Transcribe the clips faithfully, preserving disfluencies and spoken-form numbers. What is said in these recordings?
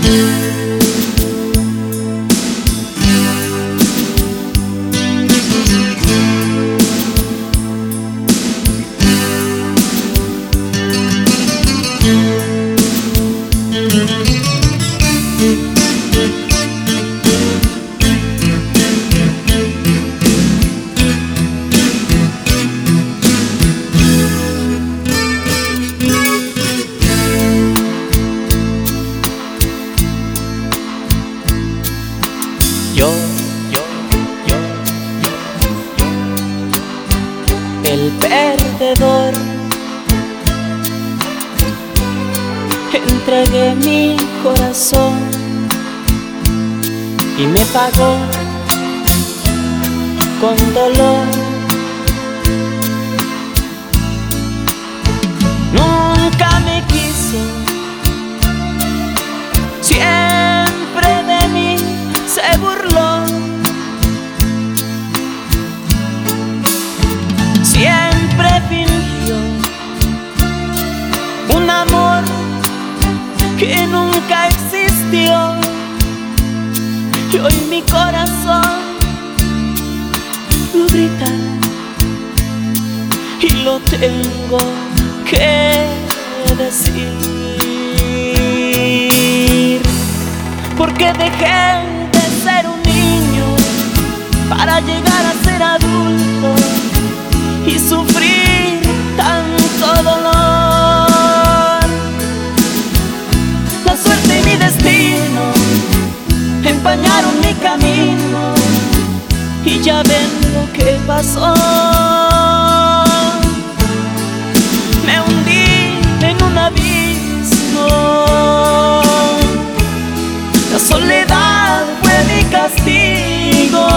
Yo, yo, yo, yo, el perdedor, entregué mi corazón y me pagó con dolor. Nunca me quiso, siempre de mí se burló, siempre fingió un amor que nunca existió. Y hoy mi corazón lo grita y lo tengo que decir, porque dejé de ser un niño para llegar a ser adulto y sufrir tanto dolor. La suerte y mi destino empañaron mi camino y ya ven lo que pasó. Me hundí en un abismo, la soledad fue mi castigo.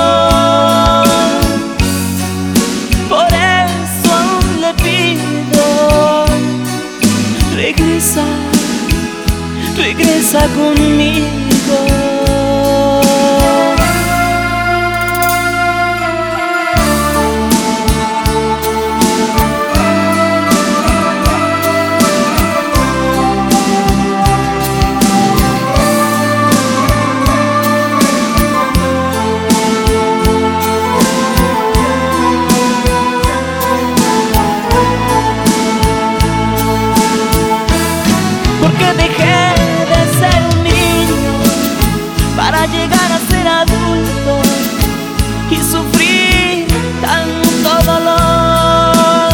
Por eso aún le pido, regresa, regresa conmigo. Porque dejé de ser un niño para llegar a ser adulto y sufrir tanto dolor.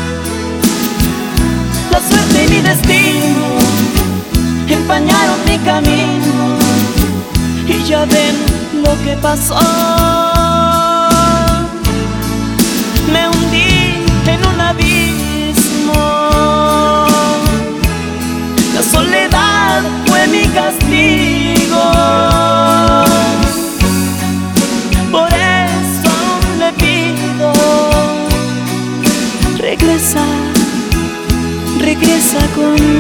La suerte y mi destino empañaron mi camino y ya ven lo que pasó. Me hundí en un abismo, la soledad fue mi castigo. Por eso aún le pido, regresa, regresa conmigo.